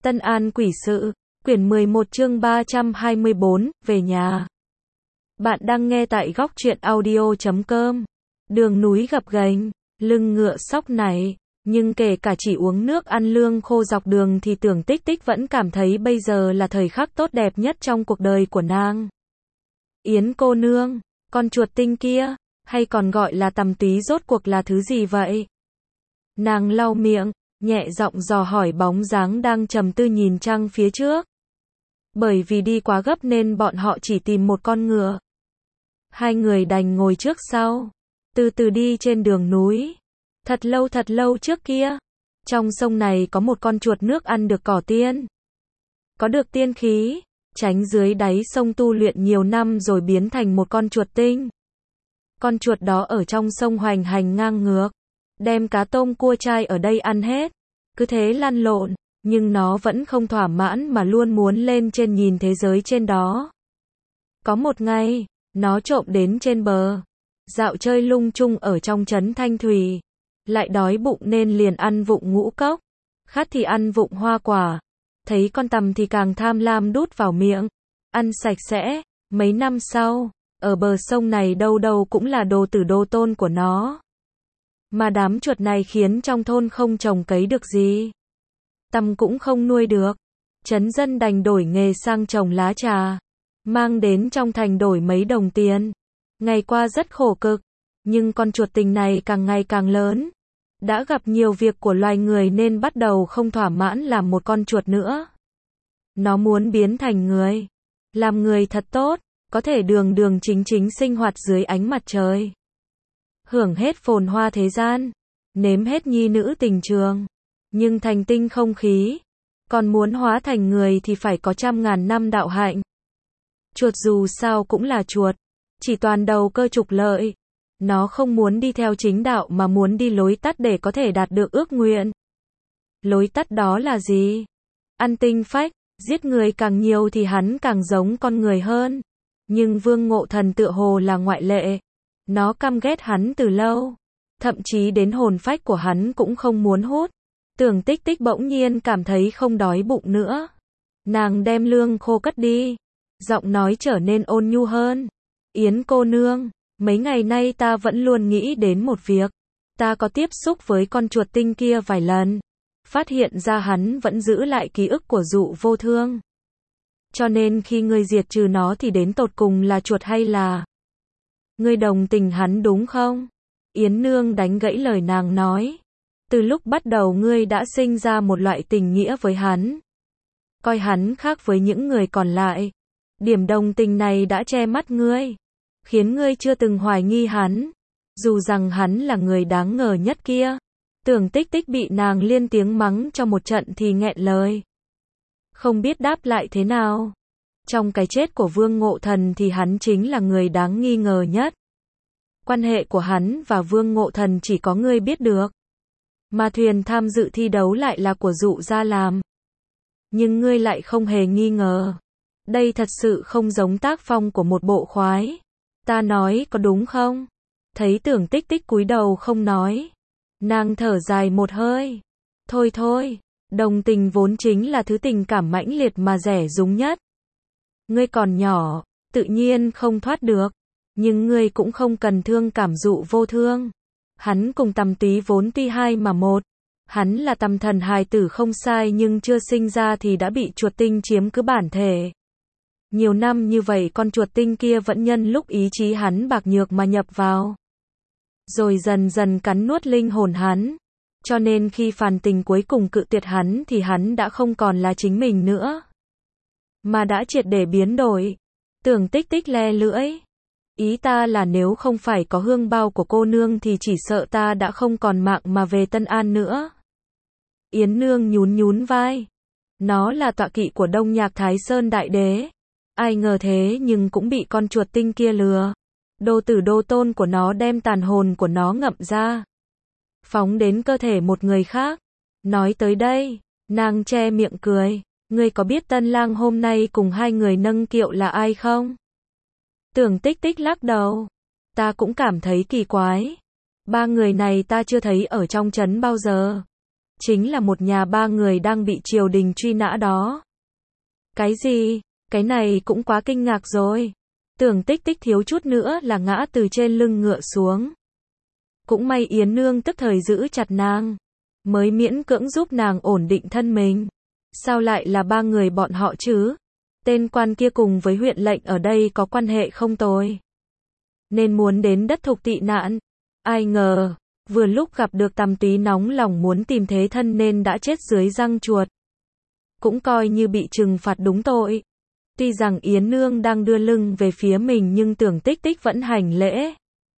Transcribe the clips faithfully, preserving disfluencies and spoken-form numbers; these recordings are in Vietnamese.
Tân An Quỷ Sự, quyển mười một chương ba trăm hai mươi bốn, về nhà. Bạn đang nghe tại góc truyện audio chấm com. Đường núi gập ghềnh, lưng ngựa sóc nảy, nhưng kể cả chỉ uống nước ăn lương khô dọc đường thì Tưởng Tích Tích vẫn cảm thấy bây giờ là thời khắc tốt đẹp nhất trong cuộc đời của nàng. Yến cô nương, con chuột tinh kia, hay còn gọi là tằm túy rốt cuộc là thứ gì vậy? Nàng lau miệng, nhẹ giọng dò hỏi bóng dáng đang trầm tư nhìn trăng phía trước. Bởi vì đi quá gấp nên bọn họ chỉ tìm một con ngựa. Hai người đành ngồi trước sau, từ từ đi trên đường núi. Thật lâu thật lâu trước kia, trong sông này có một con chuột nước ăn được cỏ tiên. Có được tiên khí, tránh dưới đáy sông tu luyện nhiều năm rồi biến thành một con chuột tinh. Con chuột đó ở trong sông hoành hành ngang ngược, đem cá tôm cua trai ở đây ăn hết. Cứ thế lăn lộn, nhưng nó vẫn không thỏa mãn mà luôn muốn lên trên nhìn thế giới trên đó. Có một ngày, nó trộm đến trên bờ, dạo chơi lung tung ở trong trấn Thanh Thủy. Lại đói bụng nên liền ăn vụng ngũ cốc, khát thì ăn vụng hoa quả. Thấy con tằm thì càng tham lam đút vào miệng, ăn sạch sẽ. Mấy năm sau, ở bờ sông này đâu đâu cũng là đồ tử đồ tôn của nó. Mà đám chuột này khiến trong thôn không trồng cấy được gì. Tằm cũng không nuôi được. Trấn dân đành đổi nghề sang trồng lá trà, mang đến trong thành đổi mấy đồng tiền. Ngày qua rất khổ cực, nhưng con chuột tình này càng ngày càng lớn. Đã gặp nhiều việc của loài người nên bắt đầu không thỏa mãn làm một con chuột nữa. Nó muốn biến thành người. Làm người thật tốt, có thể đường đường chính chính sinh hoạt dưới ánh mặt trời. Hưởng hết phồn hoa thế gian, nếm hết nhi nữ tình trường, nhưng thành tinh không khí. Còn muốn hóa thành người thì phải có trăm ngàn năm đạo hạnh. Chuột dù sao cũng là chuột, chỉ toàn đầu cơ trục lợi. Nó không muốn đi theo chính đạo mà muốn đi lối tắt để có thể đạt được ước nguyện. Lối tắt đó là gì? Ăn tinh phách, giết người càng nhiều thì hắn càng giống con người hơn. Nhưng Vương Ngộ Thần tựa hồ là ngoại lệ. Nó căm ghét hắn từ lâu. Thậm chí đến hồn phách của hắn cũng không muốn hút. Tưởng Tích Tích bỗng nhiên cảm thấy không đói bụng nữa. Nàng đem lương khô cất đi. Giọng nói trở nên ôn nhu hơn. Yến cô nương, mấy ngày nay ta vẫn luôn nghĩ đến một việc. Ta có tiếp xúc với con chuột tinh kia vài lần. Phát hiện ra hắn vẫn giữ lại ký ức của Dụ Vô Thương. Cho nên khi ngươi diệt trừ nó thì đến tột cùng là chuột hay là... Ngươi đồng tình hắn đúng không? Yến nương đánh gãy lời nàng nói. Từ lúc bắt đầu ngươi đã sinh ra một loại tình nghĩa với hắn. Coi hắn khác với những người còn lại. Điểm đồng tình này đã che mắt ngươi, khiến ngươi chưa từng hoài nghi hắn. Dù rằng hắn là người đáng ngờ nhất kia. Tưởng Tích Tích bị nàng liên tiếng mắng cho một trận thì nghẹn lời. Không biết đáp lại thế nào. Trong cái chết của Vương Ngộ Thần thì hắn chính là người đáng nghi ngờ nhất. Quan hệ của hắn và Vương Ngộ Thần chỉ có ngươi biết được. Mà thuyền tham dự thi đấu lại là của Dụ gia làm. Nhưng ngươi lại không hề nghi ngờ. Đây thật sự không giống tác phong của một bộ khoái. Ta nói có đúng không? Thấy Tưởng Tích Tích cúi đầu không nói. Nàng thở dài một hơi. Thôi thôi, đồng tình vốn chính là thứ tình cảm mãnh liệt mà rẻ rúng nhất. Ngươi còn nhỏ, tự nhiên không thoát được. Nhưng ngươi cũng không cần thương cảm Dụ Vô Thương. Hắn cùng tằm túy vốn tuy hai mà một. Hắn là tằm thần hài tử không sai nhưng chưa sinh ra thì đã bị chuột tinh chiếm cứ bản thể. Nhiều năm như vậy con chuột tinh kia vẫn nhân lúc ý chí hắn bạc nhược mà nhập vào. Rồi dần dần cắn nuốt linh hồn hắn. Cho nên khi phàn tình cuối cùng cự tuyệt hắn thì hắn đã không còn là chính mình nữa. Mà đã triệt để biến đổi. Tưởng Tích Tích le lưỡi. Ý ta là nếu không phải có hương bao của cô nương thì chỉ sợ ta đã không còn mạng mà về Tân An nữa. Yến nương nhún nhún vai. Nó là tọa kỵ của Đông Nhạc Thái Sơn Đại Đế. Ai ngờ thế nhưng cũng bị con chuột tinh kia lừa. Đồ tử đồ tôn của nó đem tàn hồn của nó ngậm ra. Phóng đến cơ thể một người khác. Nói tới đây, nàng che miệng cười. Ngươi có biết tân lang hôm nay cùng hai người nâng kiệu là ai không? Tưởng Tích Tích lắc đầu. Ta cũng cảm thấy kỳ quái. Ba người này ta chưa thấy ở trong trấn bao giờ. chính là một nhà ba người đang bị triều đình truy nã đó. Cái gì? Cái này cũng quá kinh ngạc rồi. Tưởng Tích Tích thiếu chút nữa là ngã từ trên lưng ngựa xuống. Cũng may Yến Nương tức thời giữ chặt nàng, mới miễn cưỡng giúp nàng ổn định thân mình. Sao lại là ba người bọn họ chứ? Tên quan kia cùng với huyện lệnh ở đây có quan hệ không tồi, nên muốn đến đất Thục tị nạn. Ai ngờ, vừa lúc gặp được Tầm Túy nóng lòng muốn tìm thế thân nên đã chết dưới răng chuột. Cũng coi như bị trừng phạt đúng tội. Tuy rằng Yến Nương đang đưa lưng về phía mình nhưng Tưởng Tích Tích vẫn hành lễ.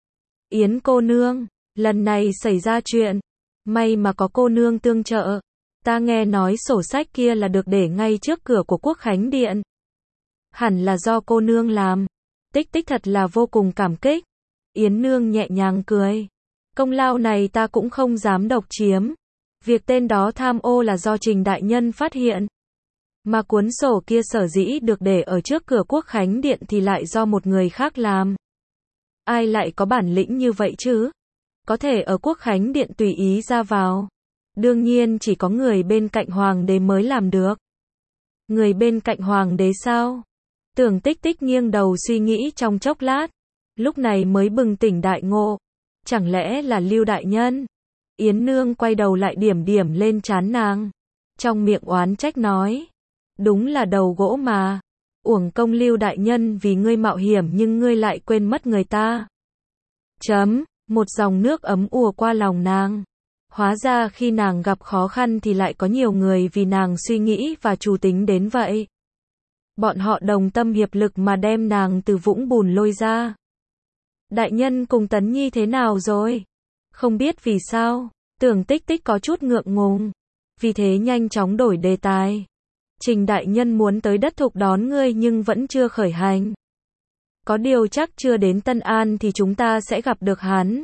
Yến cô nương, lần này xảy ra chuyện, may mà có cô nương tương trợ. Ta nghe nói sổ sách kia là được để ngay trước cửa của Quốc Khánh Điện. Hẳn là do cô nương làm. Tích Tích thật là vô cùng cảm kích. Yến Nương nhẹ nhàng cười. Công lao này ta cũng không dám độc chiếm. Việc tên đó tham ô là do Trình đại nhân phát hiện. Mà cuốn sổ kia sở dĩ được để ở trước cửa Quốc Khánh Điện thì lại do một người khác làm. Ai lại có bản lĩnh như vậy chứ? Có thể ở Quốc Khánh Điện tùy ý ra vào. Đương nhiên chỉ có người bên cạnh hoàng đế mới làm được. Người bên cạnh hoàng đế sao? Tưởng Tích Tích nghiêng đầu suy nghĩ trong chốc lát. Lúc này mới bừng tỉnh đại ngộ. Chẳng lẽ là Lưu đại nhân? Yến Nương quay đầu lại điểm điểm lên trán nàng. Trong miệng oán trách nói. Đúng là đầu gỗ mà. Uổng công Lưu đại nhân vì ngươi mạo hiểm nhưng ngươi lại quên mất người ta. Chấm, một dòng nước ấm ùa qua lòng nàng. Hóa ra khi nàng gặp khó khăn thì lại có nhiều người vì nàng suy nghĩ và chủ tính đến vậy. Bọn họ đồng tâm hiệp lực mà đem nàng từ vũng bùn lôi ra. Đại nhân cùng Tấn Nhi thế nào rồi? Không biết vì sao, Tưởng Tích Tích có chút ngượng ngùng. Vì thế nhanh chóng đổi đề tài. Trình đại nhân muốn tới đất Thục đón ngươi nhưng vẫn chưa khởi hành. Có điều chắc chưa đến Tân An thì chúng ta sẽ gặp được hắn.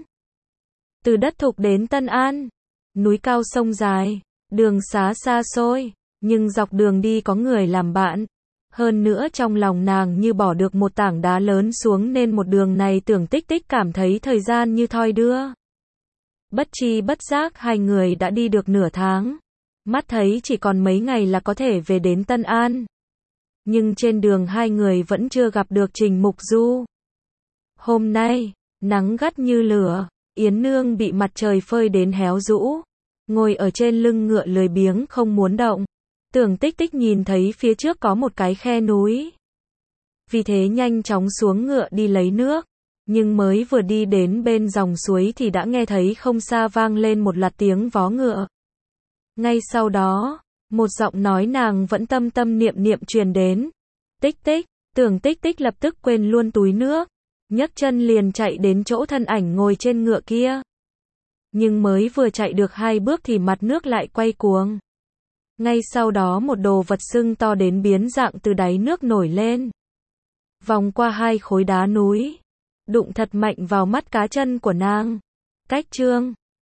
Từ đất Thục đến Tân An, núi cao sông dài, đường xá xa xôi, nhưng dọc đường đi có người làm bạn. Hơn nữa trong lòng nàng như bỏ được một tảng đá lớn xuống nên một đường này Tưởng Tích Tích cảm thấy thời gian như thoi đưa. Bất chi bất giác hai người đã đi được nửa tháng. Mắt thấy chỉ còn mấy ngày là có thể về đến Tân An. Nhưng trên đường hai người vẫn chưa gặp được Trình Mục Du. Hôm nay, nắng gắt như lửa, Yến Nương bị mặt trời phơi đến héo rũ. Ngồi ở trên lưng ngựa lười biếng không muốn động. Tưởng Tích Tích nhìn thấy phía trước có một cái khe núi. Vì thế nhanh chóng xuống ngựa đi lấy nước. Nhưng mới vừa đi đến bên dòng suối thì đã nghe thấy không xa vang lên một loạt tiếng vó ngựa. Ngay sau đó, một giọng nói nàng vẫn tâm tâm niệm niệm truyền đến. Tích Tích, Tưởng Tích Tích lập tức quên luôn túi nước. Nhấc chân liền chạy đến chỗ thân ảnh ngồi trên ngựa kia. Nhưng mới vừa chạy được hai bước thì mặt nước lại quay cuồng. Ngay sau đó một đồ vật sưng to đến biến dạng từ đáy nước nổi lên. Vòng qua hai khối đá núi. Đụng thật mạnh vào mắt cá chân của nàng. Cách chương